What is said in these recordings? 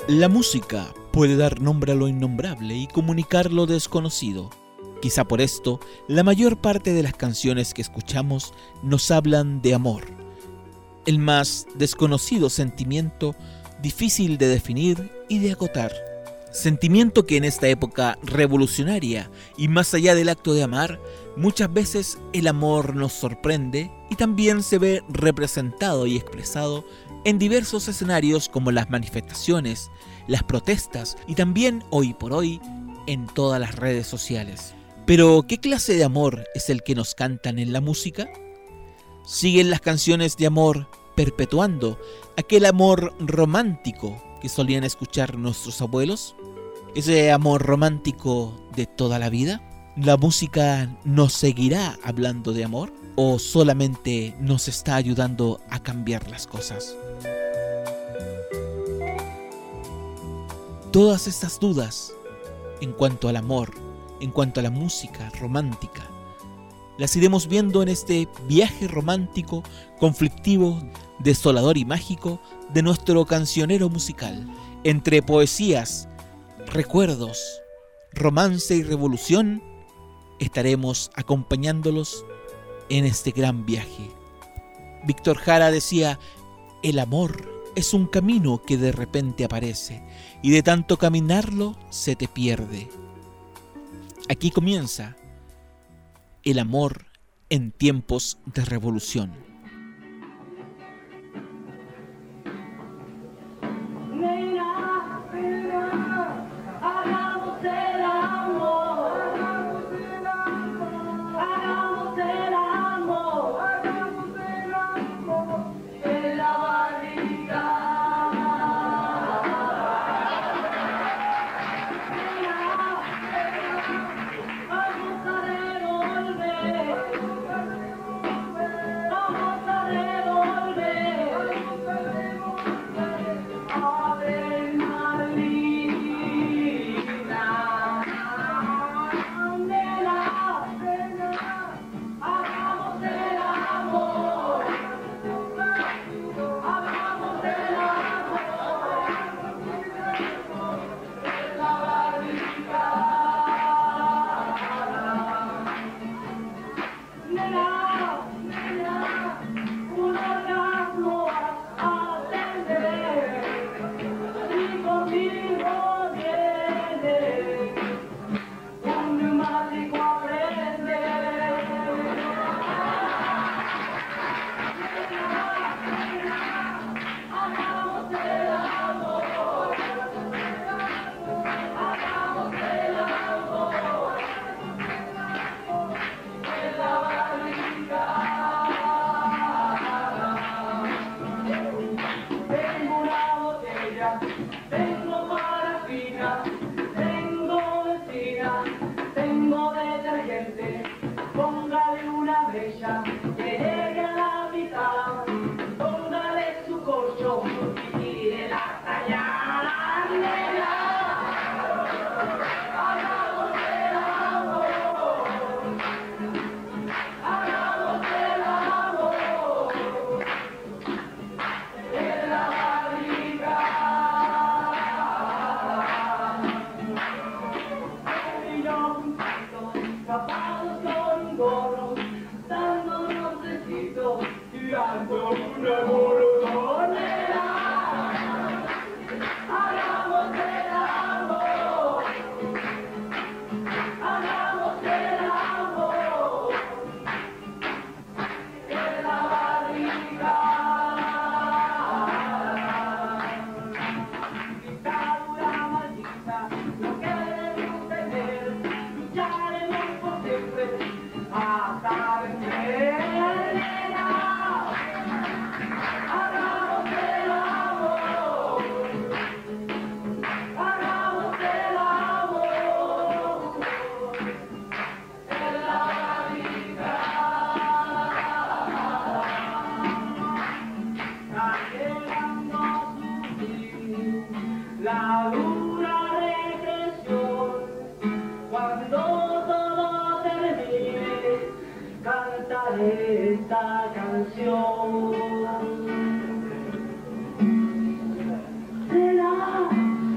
La música puede dar nombre a lo innombrable y comunicar lo desconocido. Quizá por esto, la mayor parte de las canciones que escuchamos nos hablan de amor. El más desconocido sentimiento, difícil de definir y de acotar. Sentimiento que en esta época revolucionaria y más allá del acto de amar, muchas veces el amor nos sorprende y también se ve representado y expresado en diversos escenarios como las manifestaciones, las protestas y también hoy por hoy en todas las redes sociales. Pero, ¿qué clase de amor es el que nos cantan en la música? ¿Siguen las canciones de amor perpetuando aquel amor romántico que solían escuchar nuestros abuelos? ¿Ese amor romántico de toda la vida? ¿La música nos seguirá hablando de amor o solamente nos está ayudando a cambiar las cosas? Todas estas dudas en cuanto al amor, en cuanto a la música romántica, las iremos viendo en este viaje romántico, conflictivo, desolador y mágico de nuestro cancionero musical. Entre poesías, recuerdos, romance y revolución, estaremos acompañándolos en este gran viaje. Víctor Jara decía: el amor es un camino que de repente aparece y de tanto caminarlo se te pierde. Aquí comienza el amor en tiempos de revolución. Esta canción será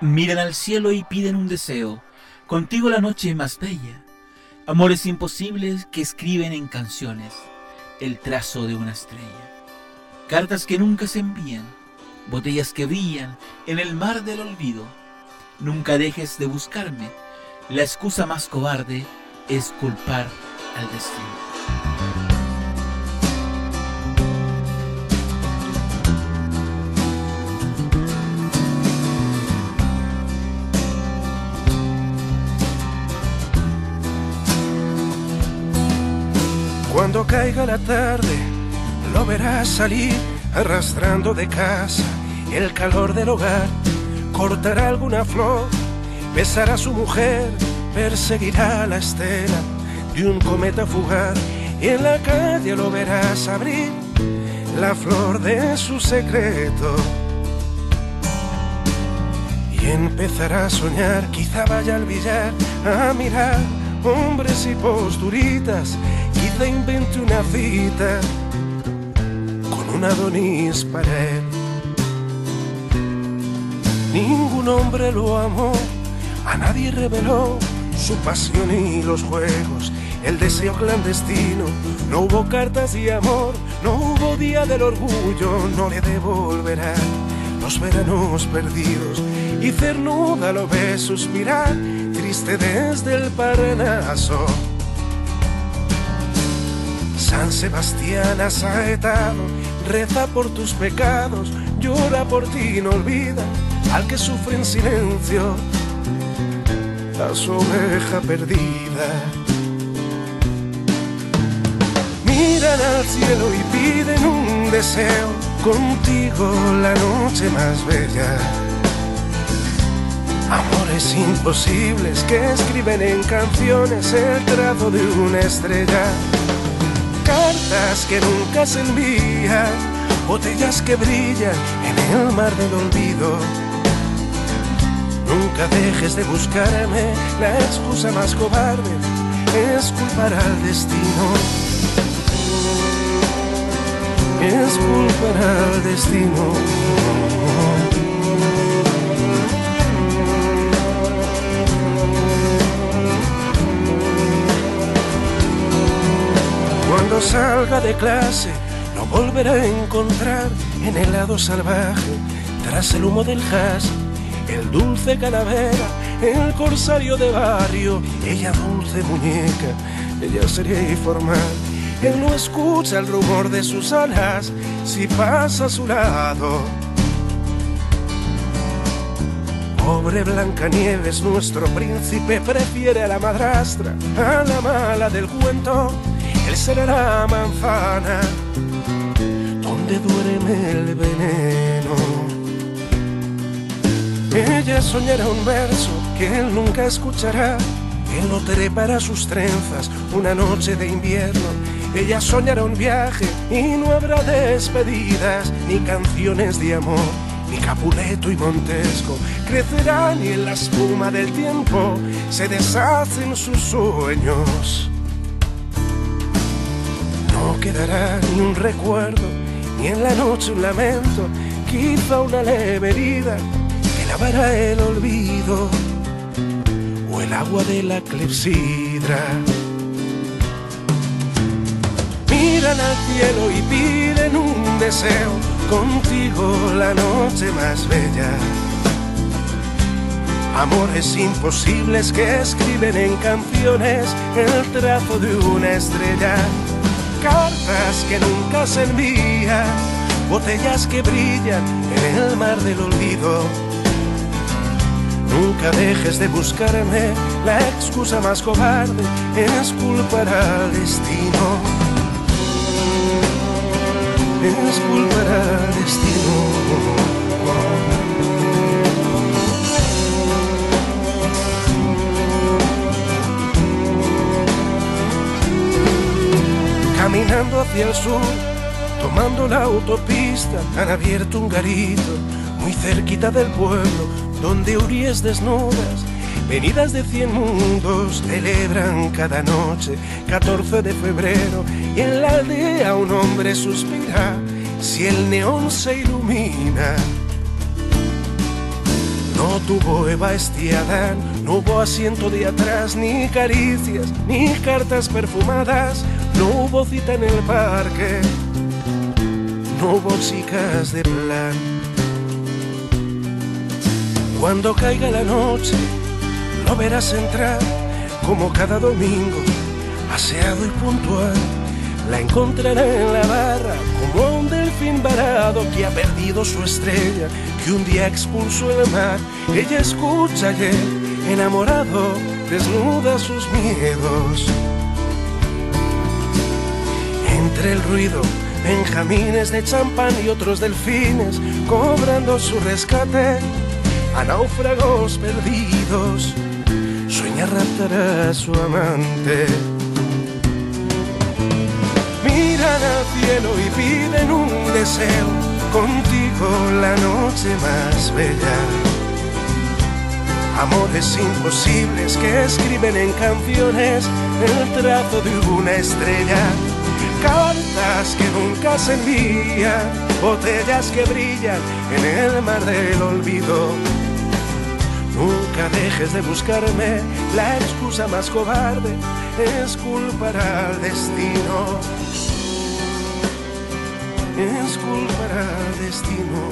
Miran al cielo y piden un deseo, contigo la noche más bella. Amores imposibles que escriben en canciones el trazo de una estrella. Cartas que nunca se envían, botellas que brillan en el mar del olvido. Nunca dejes de buscarme, la excusa más cobarde es culpar al destino. Cuando caiga la tarde, lo verás salir arrastrando de casa el calor del hogar. Cortará alguna flor, besará a su mujer, perseguirá la estela de un cometa fugaz. Y en la calle lo verás abrir la flor de su secreto. Y empezará a soñar, quizá vaya al billar a mirar hombres y posturitas. Quizá invente una cita con un Adonis para él. Ningún hombre lo amó, a nadie reveló su pasión y los juegos, el deseo clandestino. No hubo cartas de amor, no hubo día del orgullo, no le devolverá los veranos perdidos. Y Cernuda lo ve suspirar, triste desde el Parnaso. San Sebastián asaetado, reza por tus pecados, llora por ti, no olvida al que sufre en silencio, a su oveja perdida. Miran al cielo y piden un deseo, contigo la noche más bella. Amores imposibles que escriben en canciones el trazo de una estrella. Cartas que nunca se envían, botellas que brillan en el mar del olvido. Nunca dejes de buscarme, la excusa más cobarde es culpar al destino. Es culpar al destino. Cuando salga de clase lo volverá a encontrar en el lado salvaje, tras el humo del hash, el dulce calavera, el corsario de barrio, ella dulce muñeca, ella seria y formal. Él no escucha el rumor de sus alas si pasa a su lado. Pobre Blancanieves, nuestro príncipe prefiere a la madrastra, a la mala del cuento. Él será la manzana donde duerme el veneno. Ella soñará un verso que él nunca escuchará. Él lo trepará sus trenzas una noche de invierno. Ella soñará un viaje y no habrá despedidas, ni canciones de amor, ni Capuleto y Montesco crecerán y en la espuma del tiempo se deshacen sus sueños. No quedará ni un recuerdo, ni en la noche un lamento, quizá una leve herida que lavará el olvido, o el agua de la clepsidra. Miran al cielo y piden un deseo, contigo la noche más bella. Amores imposibles que escriben en canciones el trazo de una estrella. Cartas que nunca se envían, botellas que brillan en el mar del olvido. Nunca dejes de buscarme, la excusa más cobarde es culpar al destino. Es culpar al destino. Caminando hacia el sur, tomando la autopista, han abierto un garito muy cerquita del pueblo, donde huríes desnudas, venidas de 100 mundos, celebran cada noche 14 de febrero, y en la aldea un hombre suspira si el neón se ilumina. No tuvo Eva este Adán. No hubo asiento de atrás, ni caricias, ni cartas perfumadas. No hubo cita en el parque, no hubo chicas de plan. Cuando caiga la noche, lo verás entrar como cada domingo, aseado y puntual. La encontrará en la barra como un delfín varado que ha perdido su estrella, que un día expulsó el mar. Ella escucha y él, enamorado, desnuda sus miedos. Entre el ruido, benjamines de champán y otros delfines cobrando su rescate a náufragos perdidos, sueña raptar a su amante. Miran al cielo y piden un deseo, contigo la noche más bella. Amores imposibles que escriben en canciones el trazo de una estrella. Cartas que nunca se envían, botellas que brillan en el mar del olvido. Nunca dejes de buscarme, la excusa más cobarde es culpar al destino. Es culpar al destino.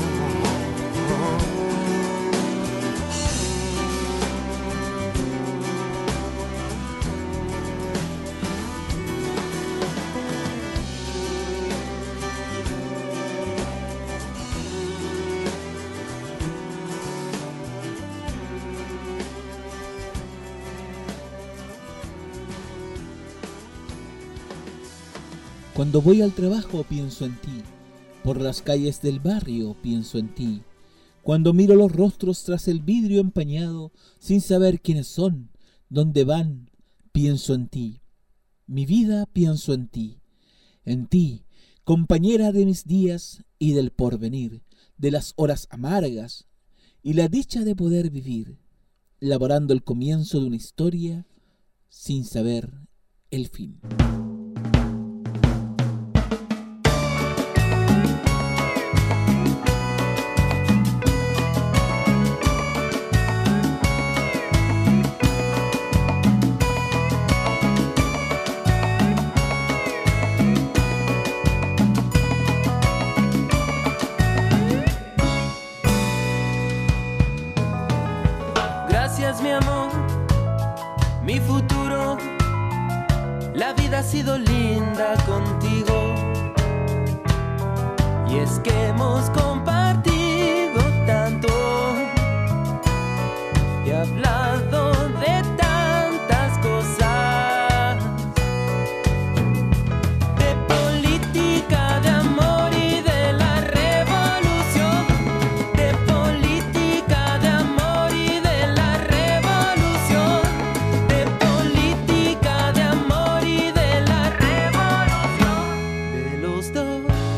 Cuando voy al trabajo pienso en ti, por las calles del barrio pienso en ti. Cuando miro los rostros tras el vidrio empañado, sin saber quiénes son, dónde van, pienso en ti. Mi vida pienso en ti, compañera de mis días y del porvenir, de las horas amargas y la dicha de poder vivir, laborando el comienzo de una historia sin saber el fin. Mi amor, mi futuro, la vida ha sido linda contigo. Y es que hemos compartido tanto y hablado de tantas cosas, de política, de amor y de la revolución, de política, de amor y de la revolución, de política, de amor y de la revolución, de los dos.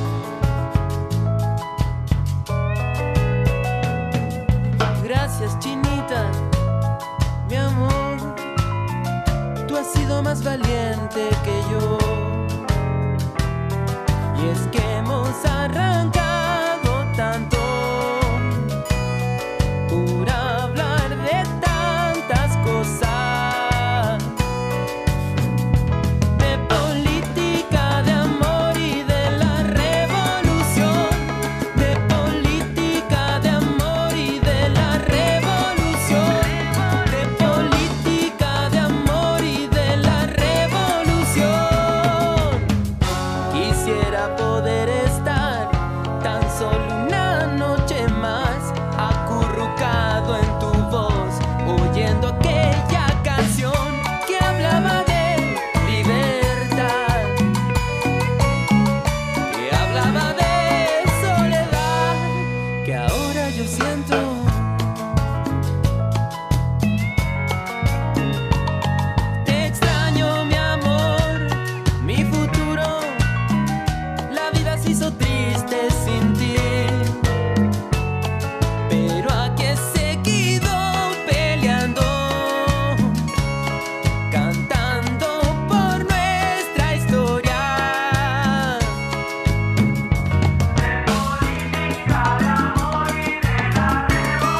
Gracias, Chinita, mi amor, tú has sido más valiente que yo. Y es que hemos arrancado tanto por hablar de tantas cosas, de política, de amor y de la revolución, de política, de amor y de la revolución, de política, de amor y de la revolución. Quisiera poder estar tan solo una noche más acurrucado en tu voz, oyendo aquella canción que hablaba de libertad, que hablaba de soledad, que ahora yo siento. Te extraño, mi amor, mi futuro, la vida se hizo triste sin ti, pero aquí he seguido peleando, cantando por nuestra historia. De política, de amor y de la revolución,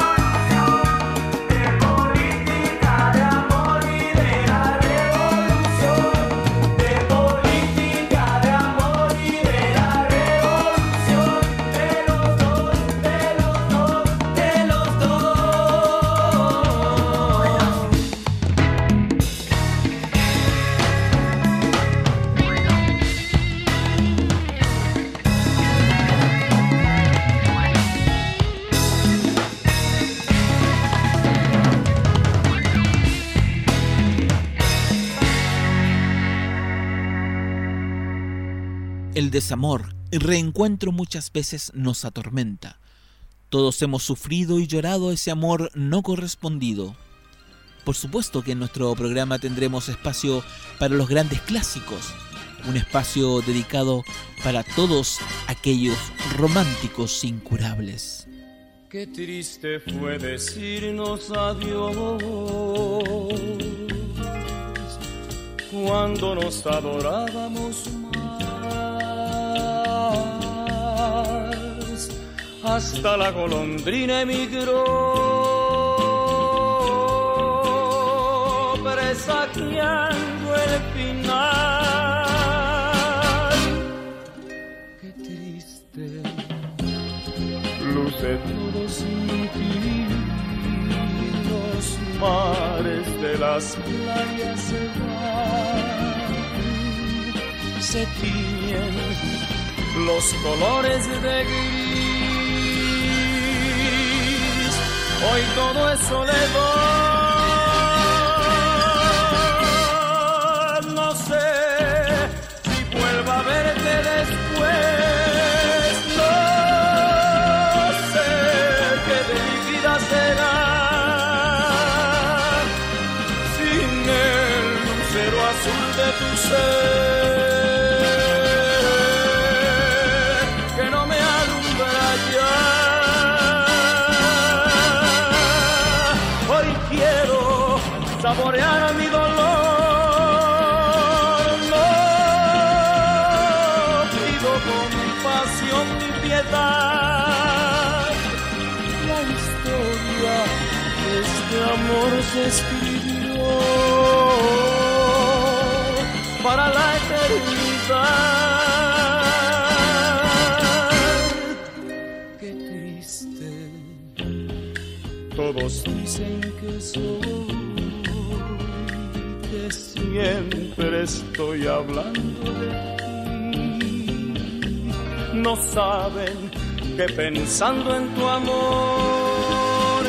El desamor y reencuentro muchas veces nos atormenta. Todos hemos sufrido y llorado ese amor no correspondido. Por supuesto que en nuestro programa tendremos espacio para los grandes clásicos, un espacio dedicado para todos aquellos románticos incurables. Qué triste fue decirnos adiós cuando nos adorábamos más. Hasta la golondrina emigró, presagiando el final. Qué triste luce todo sin ti, los mares de las playas se tiñen, los colores de gris, hoy todo es soledad. No sé si vuelva a verte después, no sé qué de mi vida será sin el lucero azul de tu ser. Saborear mi dolor, no pido compasión ni piedad. La historia de este amor se escribió para la eternidad. Qué triste, todos dicen que soy, siempre estoy hablando de ti. No saben que pensando en tu amor,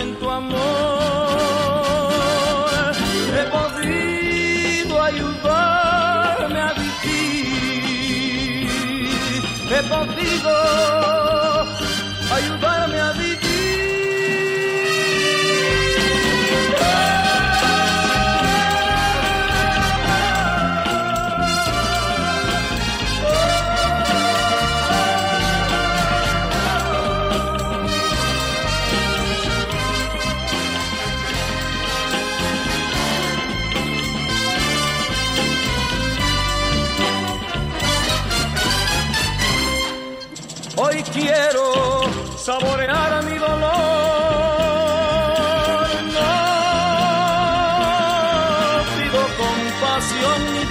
he podido ayudarme a vivir. He podido ayudarme a vivir. Hoy quiero saborear mi dolor, no pido compasión ni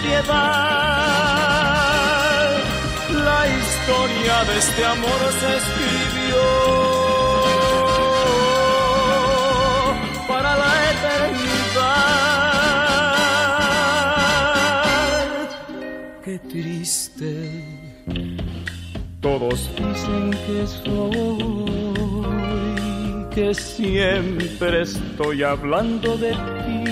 piedad. La historia de este amor se escribió para la eternidad. Qué triste, todos dicen que soy, que siempre estoy hablando de ti.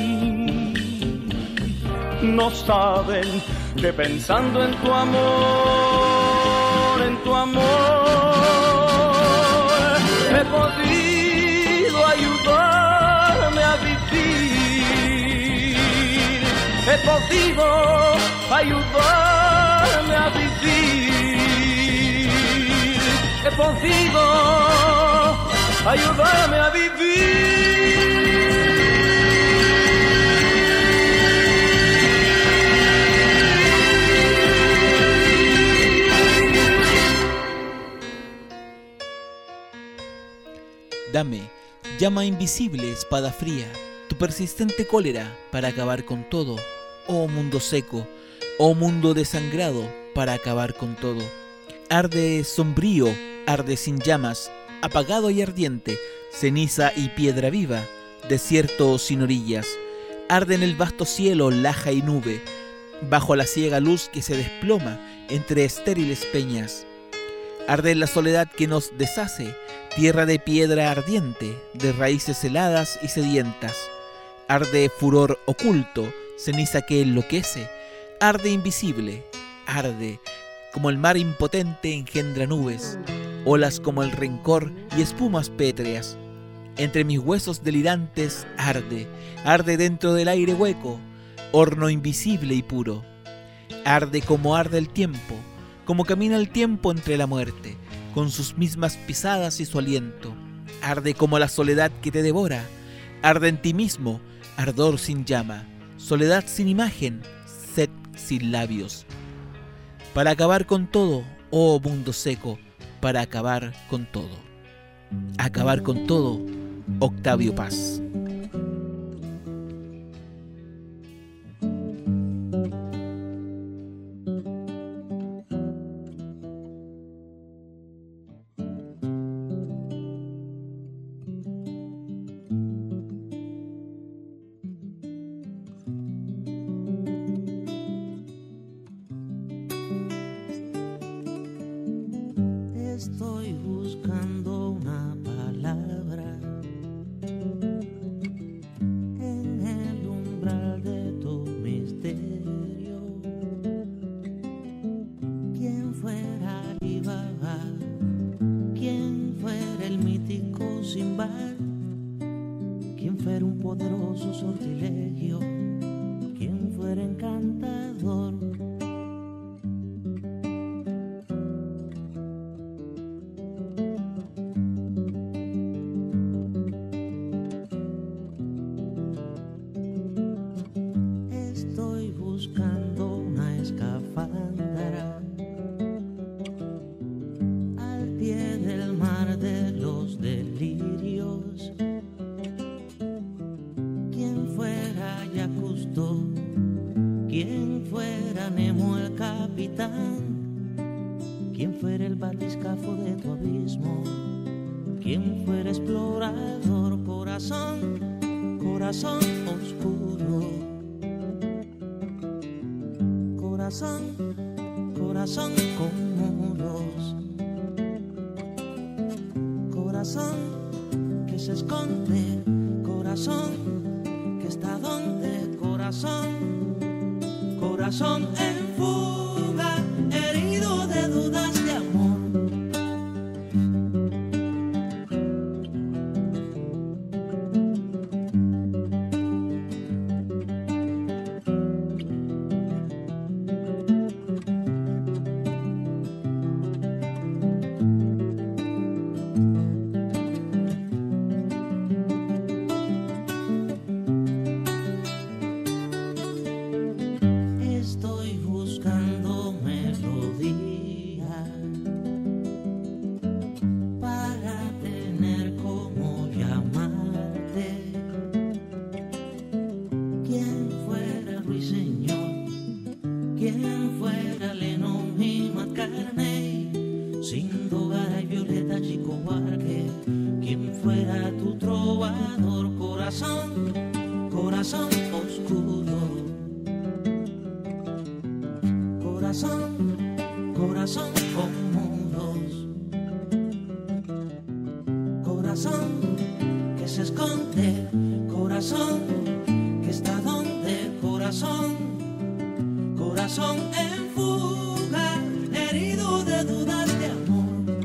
No saben que pensando en tu amor, he podido ayudarme a vivir. He podido ayudarme a vivir. He podido ayudarme a vivir. Dame, llama invisible, espada fría, tu persistente cólera para acabar con todo. Oh mundo seco, oh mundo desangrado para acabar con todo. Arde sombrío, arde sin llamas, apagado y ardiente, ceniza y piedra viva, desierto sin orillas. Arde en el vasto cielo laja y nube, bajo la ciega luz que se desploma entre estériles peñas. Arde en la soledad que nos deshace, tierra de piedra ardiente, de raíces heladas y sedientas. Arde furor oculto, ceniza que enloquece. Arde invisible, arde, como el mar impotente engendra nubes, olas como el rencor y espumas pétreas. Entre mis huesos delirantes arde, arde dentro del aire hueco, horno invisible y puro. Arde como arde el tiempo, como camina el tiempo entre la muerte, con sus mismas pisadas y su aliento. Arde como la soledad que te devora, arde en ti mismo, ardor sin llama, soledad sin imagen, sed sin labios. Para acabar con todo, oh mundo seco, para acabar con todo. Acabar con todo, Octavio Paz. Estoy buscando una palabra en el umbral de tu misterio. ¿Quién fuera Alibaba? ¿Quién fuera el mítico Sinbad? ¿Quién fuera un poderoso sortilegio? ¿Quién fuera encantador? Estoy buscando una escafandra al pie del mar de los delirios. ¿Quién fuera Jacques Cousteau? ¿Quién fuera Nemo el capitán? ¿Quién fuera el batiscafo de tu abismo? ¿Quién fuera explorador? Corazón, corazón oscuro. Corazón, corazón con muros. Corazón que se esconde. Corazón que está donde. Corazón, corazón en fuga, herido de dudas de amor. Estoy buscando melodía para tener como llamarte. ¿Quién fuera Ruiseñor? ¿Quién fuera Lennon y McCartney? Sindogara y Violeta, Chico Buarque. ¿Quién fuera tu trovador? Corazón, corazón oscuro. Corazón, corazón con muros. Corazón que se esconde. Corazón que está donde. Corazón, corazón en fuga, herido de dudas de amor.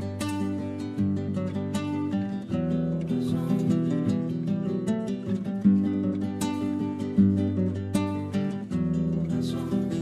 Corazón, corazón.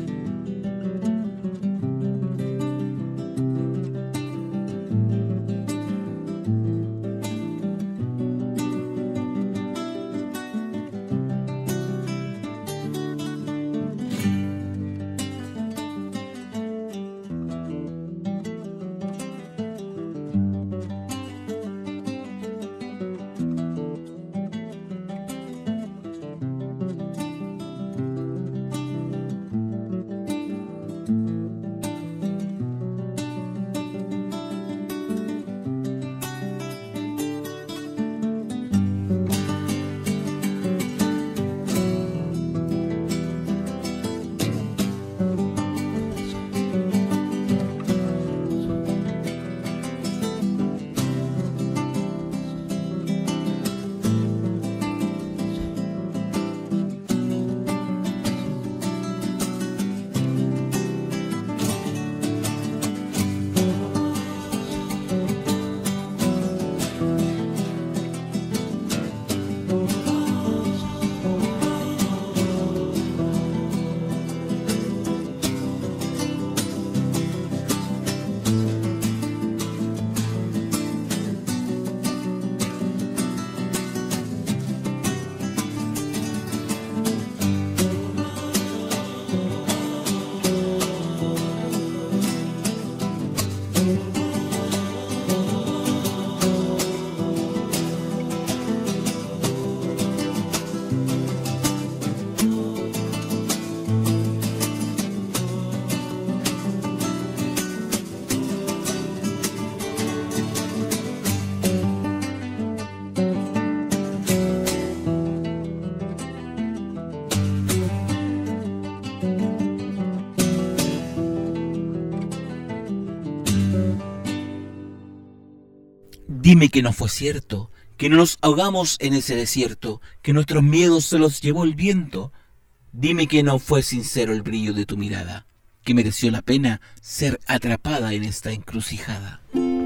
Dime que no fue cierto, que no nos ahogamos en ese desierto, que nuestros miedos se los llevó el viento. Dime que no fue sincero el brillo de tu mirada, que mereció la pena ser atrapada en esta encrucijada.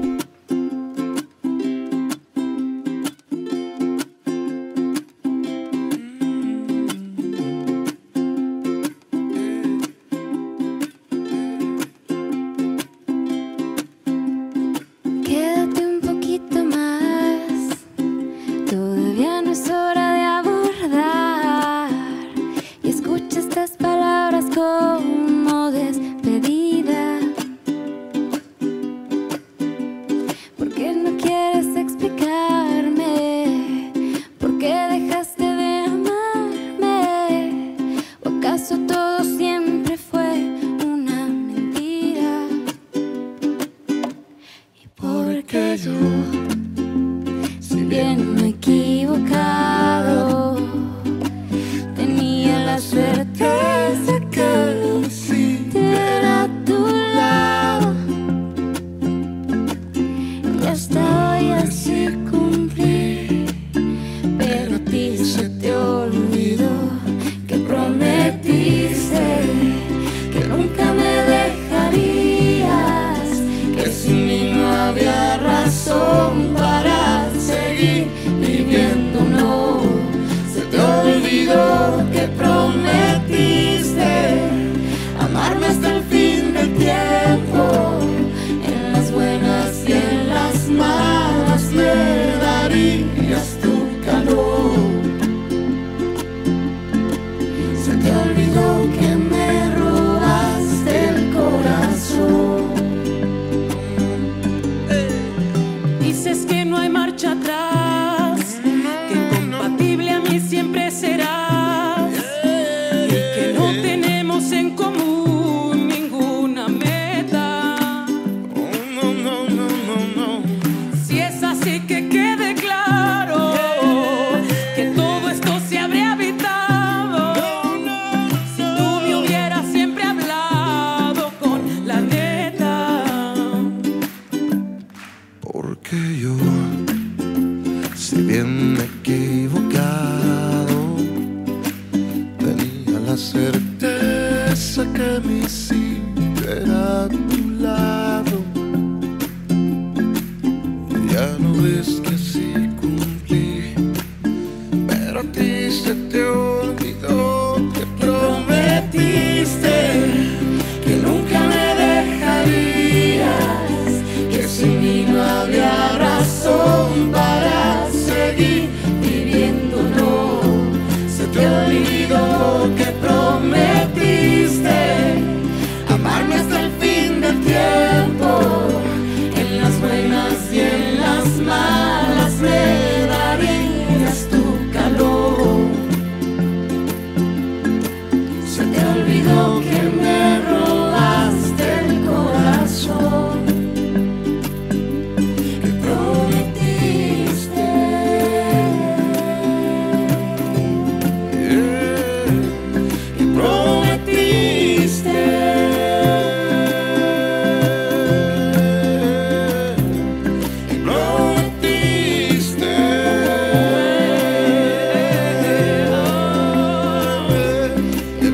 Quédate un poquito más, todavía no es hora de abordar. Y escucha estas palabras como despedida. ¿Por qué no quieres explicarme? ¿Por qué dejaste de amarme? ¿O acaso todo siempre fue una mentira? Porque yo, si bien me he equivocado, tenía la certeza que era a tu lado. Y hasta hoy así cumplí, pero a ti se te olvidó que prometiste que nunca me dejarías, que sin mí no había razón para seguir viviendo. No, se te olvidó que prometiste amarme hasta el fin del tiempo. En las buenas y en las malas me darías tu calor. Se te olvidó que me robaste el corazón. Dices que no hay marcha atrás, que incompatible a mí siempre serás, y que no tenemos en común ninguna meta. Si es así, que quede claro que todo esto se habría evitado si tú me hubieras siempre hablado con la neta. Porque yo, si bien me he equivocado, tenía la certeza que mi sitio era a tu lado. Ya no ves que sí cumplí, pero a ti se te olvidó que prometiste que nunca me dejarías, que sin mí no había razón para seguir viviendo. No, se te olvidó que prometiste amarme hasta el fin del tiempo. En las buenas y en las malas me darías tu calor. Se te olvidó que me robaste el corazón, que prometiste, que prometiste, que prometiste, que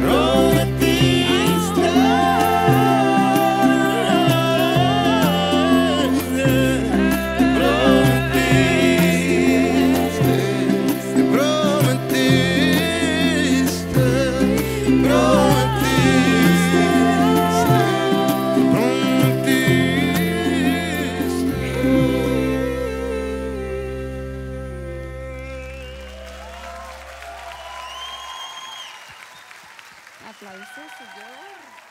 Aplausos, señor.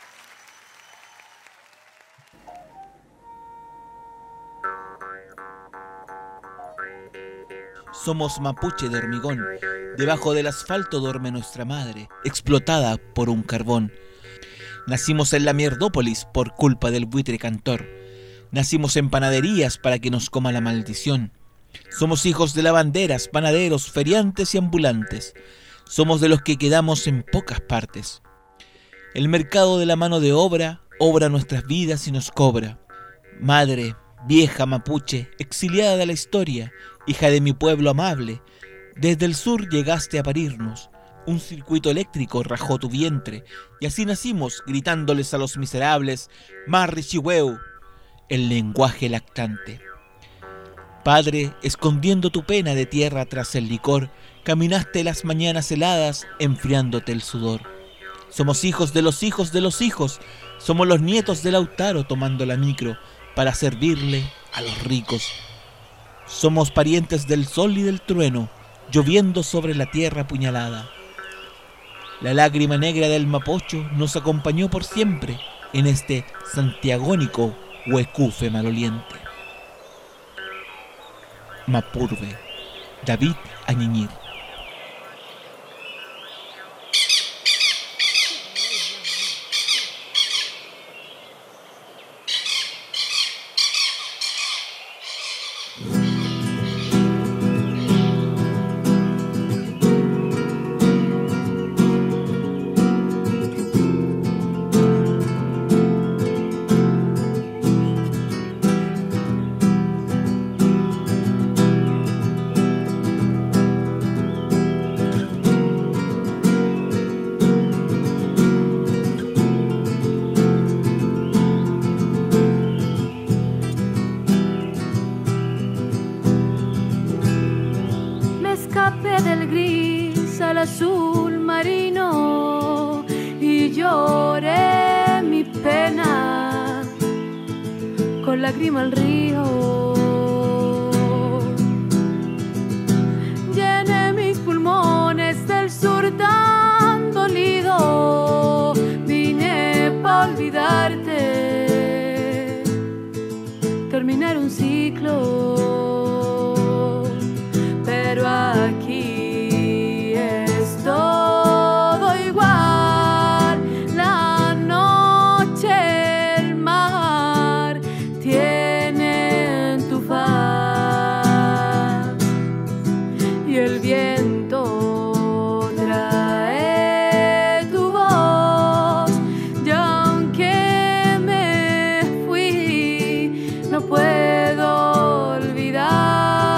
Somos mapuche de hormigón, debajo del asfalto duerme nuestra madre, explotada por un carbón. Nacimos en la mierdópolis por culpa del buitre cantor. Nacimos en panaderías para que nos coma la maldición. Somos hijos de lavanderas, panaderos, feriantes y ambulantes. Somos de los que quedamos en pocas partes. El mercado de la mano de obra obra nuestras vidas y nos cobra. Madre, Vieja mapuche, exiliada de la historia, hija de mi pueblo amable, desde el sur llegaste a parirnos. Un circuito eléctrico rajó tu vientre, y así nacimos, gritándoles a los miserables, Marrichihueu, el lenguaje lactante. Padre, escondiendo tu pena de tierra tras el licor, caminaste las mañanas heladas, enfriándote el sudor. Somos hijos de los hijos de los hijos, somos los nietos de Lautaro tomando la micro para servirle a los ricos. Somos parientes del sol y del trueno, lloviendo sobre la tierra apuñalada. La lágrima negra del Mapocho nos acompañó por siempre en este santiagónico huecufe maloliente. Mapurbe, David Añiñir. Azul marino y lloré mi pena con lágrima al río. Llené mis pulmones del sur tan dolido, vine pa' olvidarte, terminar un ciclo, pero aquí todo igual, la noche, el mar tienen tu faz y el viento trae tu voz, y aunque me fui no puedo olvidar.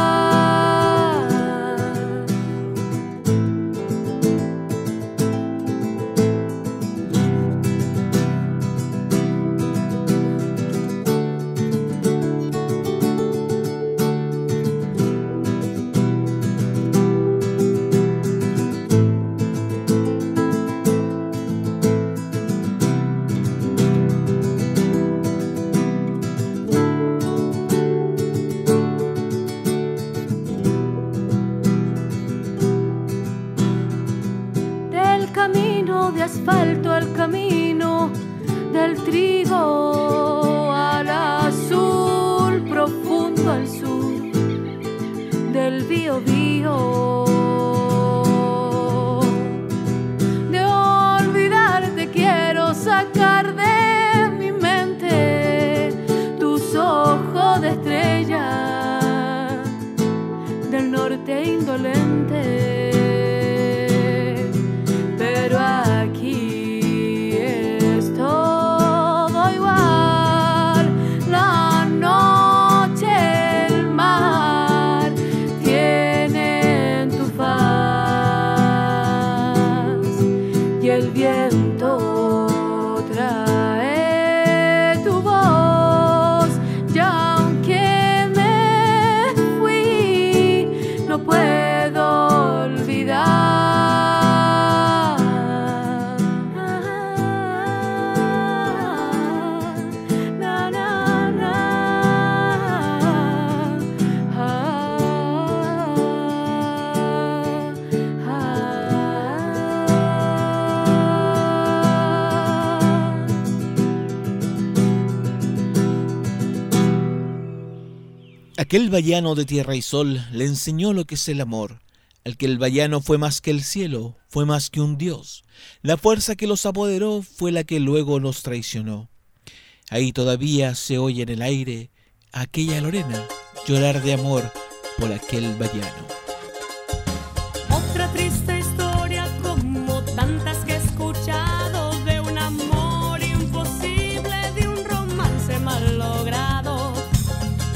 Asfalto al camino del trigo al azul profundo al sur del Biobío. De olvidarte quiero sacar de mi mente tus ojos de estrella del norte indolente. Pero aquí es todo igual, la noche, el mar tienen tu faz y el viento trae tu voz, y aunque me fui no puedo olvidar. Aquel vallano de tierra y sol le enseñó lo que es el amor. Aquel vallano fue más que el cielo, fue más que un dios. La fuerza que los apoderó fue la que luego nos traicionó. Ahí todavía se oye en el aire a aquella Lorena llorar de amor por aquel vallano. Otra triste historia como tantas que he escuchado, de un amor imposible, de un romance mal logrado.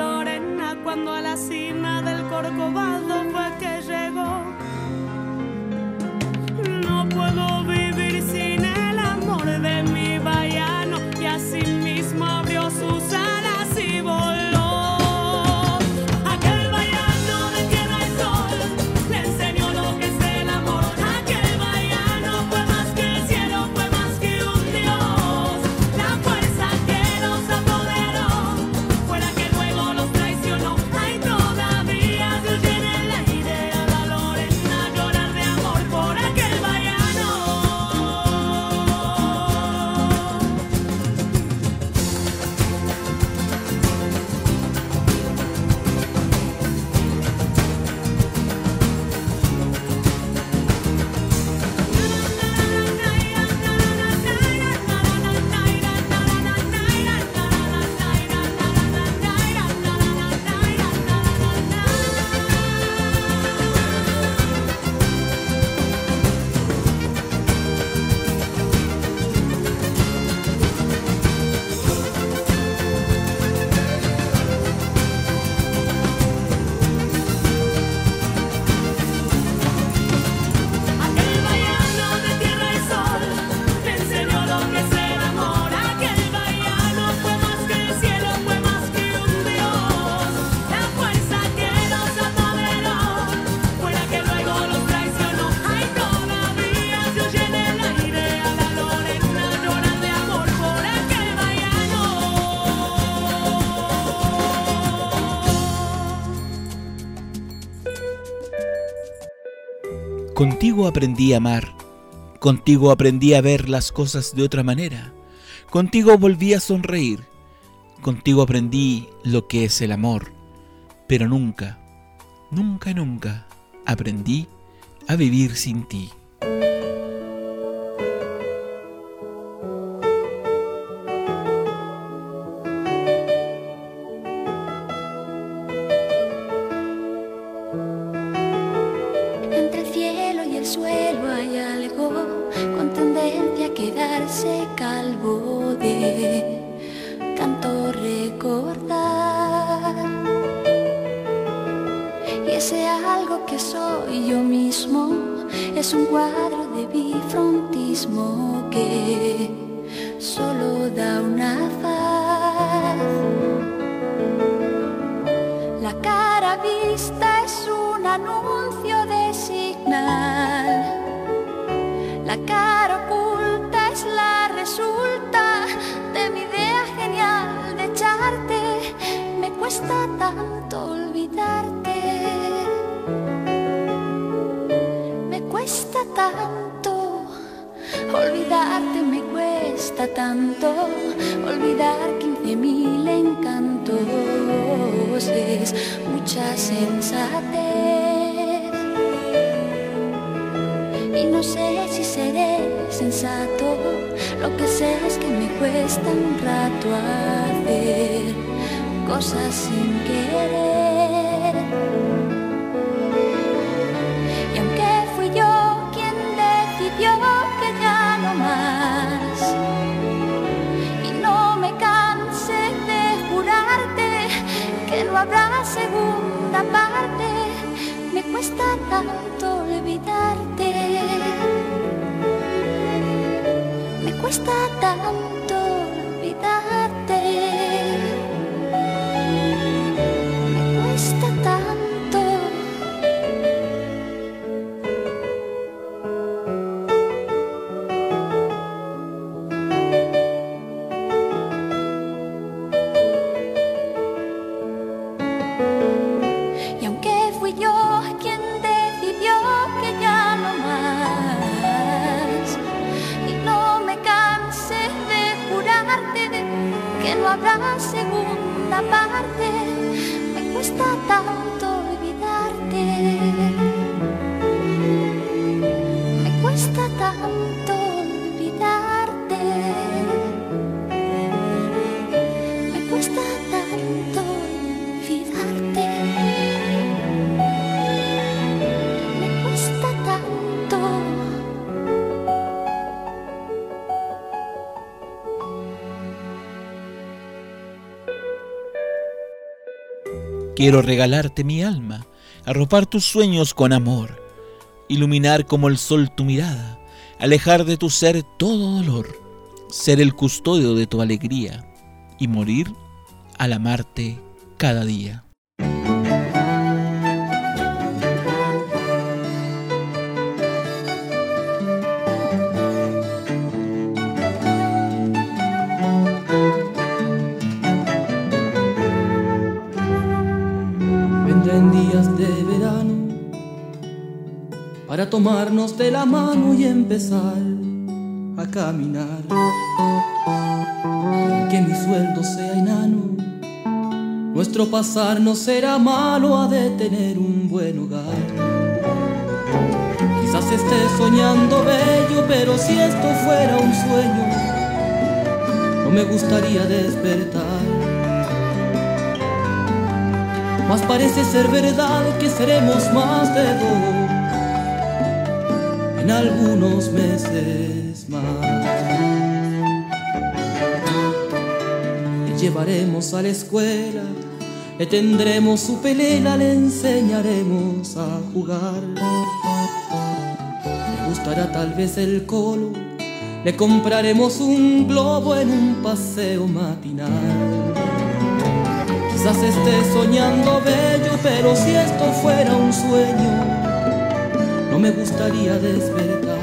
Lorena cuando a la cima del Corcovado fue que llegó. No puedo vivir sin el amor de mi baiano, y así mismo abrió sus alas y voló. Aquel baiano de tierra y sol le enseñó lo que es el amor. Aquel baiano fue más que el cielo, fue más que un dios. La fuerza que los apoderó fue la que luego los traicionó. Ay, todavía se oye en el aire a la Lorena llorar de amor por aquel baiano. Aquel baiano de tierra y sol le enseñó lo que es el amor. Aquel baiano fue más que el cielo, fue más que un dios. La fuerza que los apoderó fue la que luego los traicionó. Ay, todavía se oye en el aire a la Lorena llorar de amor por aquel baiano. Contigo aprendí a amar, contigo aprendí a ver las cosas de otra manera, contigo volví a sonreír, contigo aprendí lo que es el amor, pero nunca, nunca, nunca aprendí a vivir sin ti. Entre el cielo y el suelo hay algo con tendencia a quedarse calvo de tanto recordar. Y ese algo que soy yo mismo es un cuadro de bifrontismo que solo da una faz. La cara vista es un anuncio de señal. La cara oculta es la resulta de mi idea genial de echarte. Me cuesta tanto olvidarte. Me cuesta tanto olvidarte, me cuesta tanto olvidar 15.000 encantos. Es mucha sensatez y no sé si seré sensato. Lo que sé es que me cuesta un rato hacer cosas sin querer. Y aunque fui yo quien decidió que ya no más, y no me cansé de jurarte que no habrá segunda parte, me cuesta tanto olvidarte. Me cuesta tanto olvidarte. Me cuesta tanto. Y aunque fui yo quien decidió que ya no más, y no me cansé de jurarte que no habrá segunda parte, me cuesta tanto olvidarte. Me cuesta tanto olvidarte. Me cuesta tanto olvidarte. Me cuesta tanto. Quiero regalarte mi alma, arropar tus sueños con amor, iluminar como el sol tu mirada, alejar de tu ser todo dolor, ser el custodio de tu alegría y morir al amarte cada día. Vendrán días de verano para tomarnos de la mano y empezar a caminar. Aunque mi sueldo sea enano, nuestro pasar no será malo, ha de tener un buen hogar. Quizás esté soñando bello, pero si esto fuera un sueño, no me gustaría despertar. Mas parece ser verdad que seremos más de dos en algunos meses más. Le llevaremos a la escuela, le tendremos su pelela, le enseñaremos a jugar. Le gustará tal vez el colo, le compraremos un globo en un paseo matinal. Quizás esté soñando bello, pero si esto fuera un sueño, no me gustaría despertar.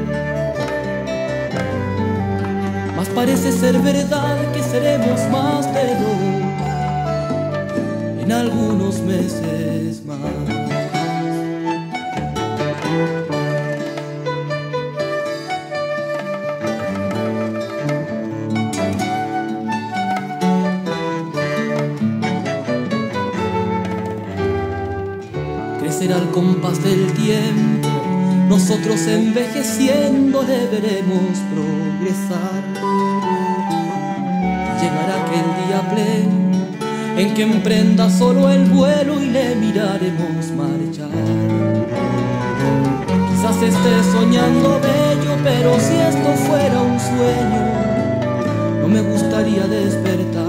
Mas parece ser verdad que seremos más de dos en algunos meses más. Al compás del tiempo, nosotros envejeciendo deberemos progresar. Llegará aquel día pleno en que emprenda solo el vuelo y le miraremos marchar. Quizás esté soñando bello, pero si esto fuera un sueño, no me gustaría despertar.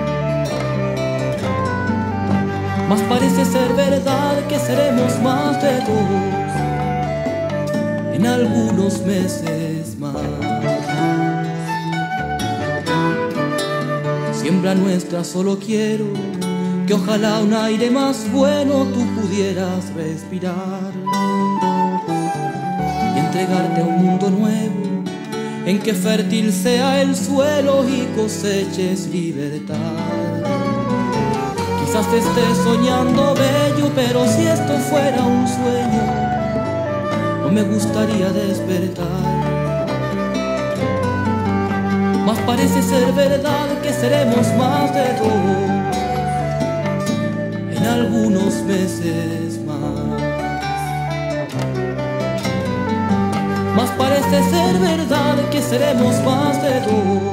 Mas parece ser verdad que seremos más de dos en algunos meses más. Siembra nuestra solo quiero que ojalá un aire más bueno tú pudieras respirar y entregarte a un mundo nuevo en que fértil sea el suelo y coseches libertad. Quizás esté soñando bello, pero si esto fuera un sueño, no me gustaría despertar. Mas parece ser verdad que seremos más de dos en algunos meses más. Mas parece ser verdad que seremos más de dos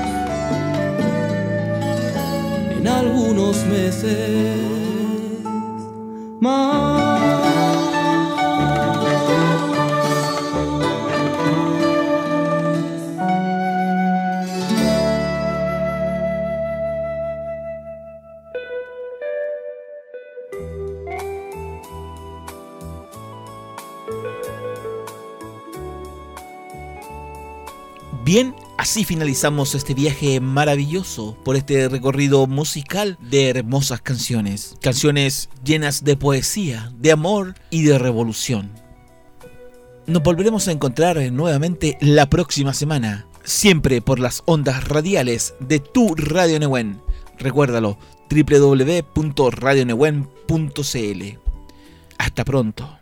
en algunos meses más. Bien, así finalizamos este viaje maravilloso por este recorrido musical de hermosas canciones. Canciones llenas de poesía, de amor y de revolución. Nos volveremos a encontrar nuevamente la próxima semana, siempre por las ondas radiales de tu Radio Nehuen. Recuérdalo, www.radionehuen.cl. Hasta pronto.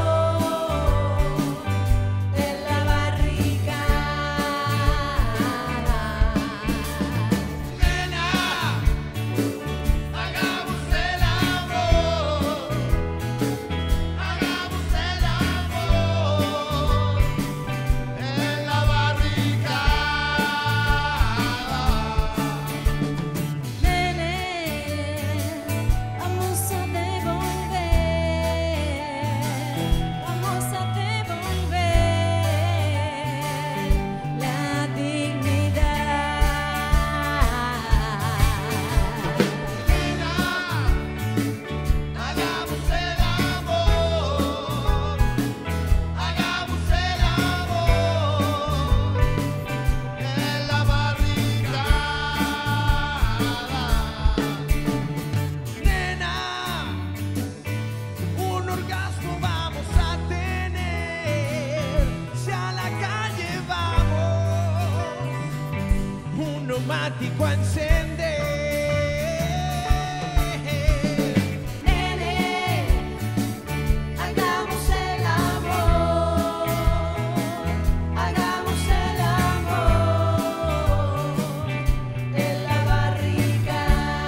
Hagamos el amor en la barriga. ático a encender. Nene, hagamos el amor, hagamos el amor en la barriga.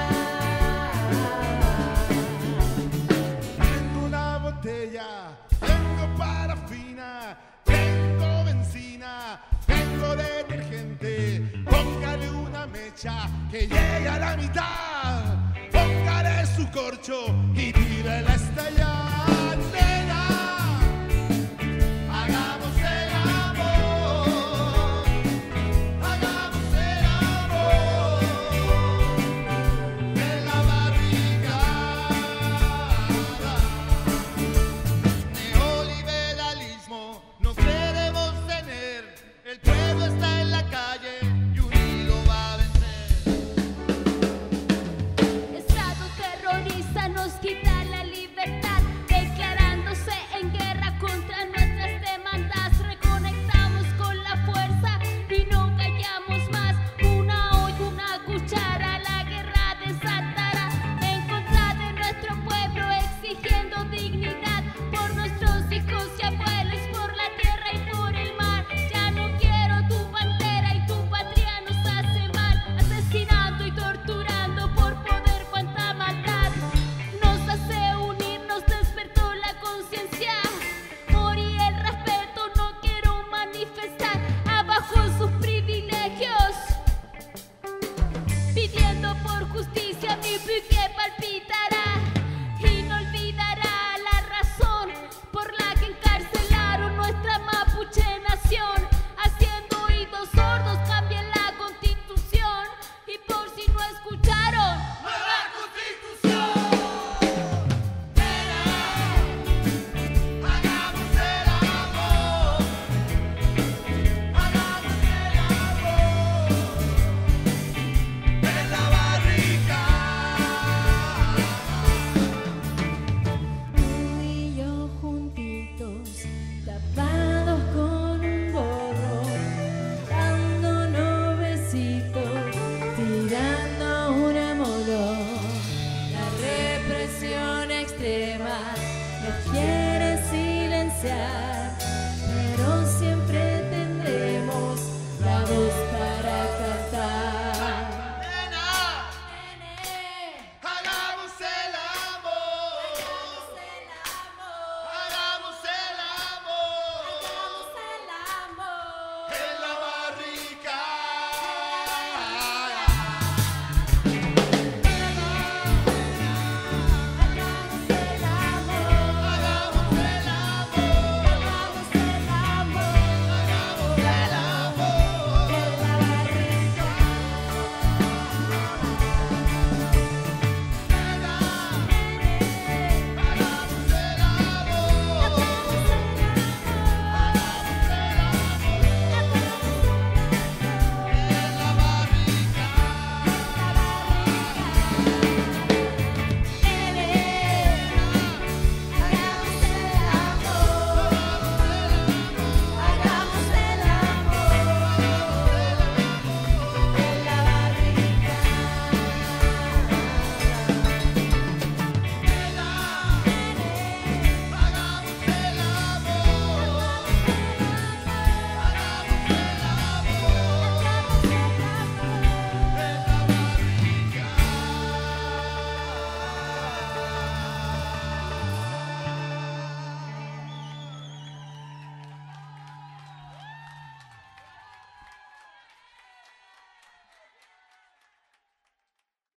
Tengo una botella, tengo parafina, tengo benzina, tengo detergente. Póngale una mecha que llegue a la mitad. Póngale su corcho y tírela a estallar, nena. Hagamos el amor, hagamos el amor en la barricada. Neoliberalismo no queremos tener. El pueblo está en la calle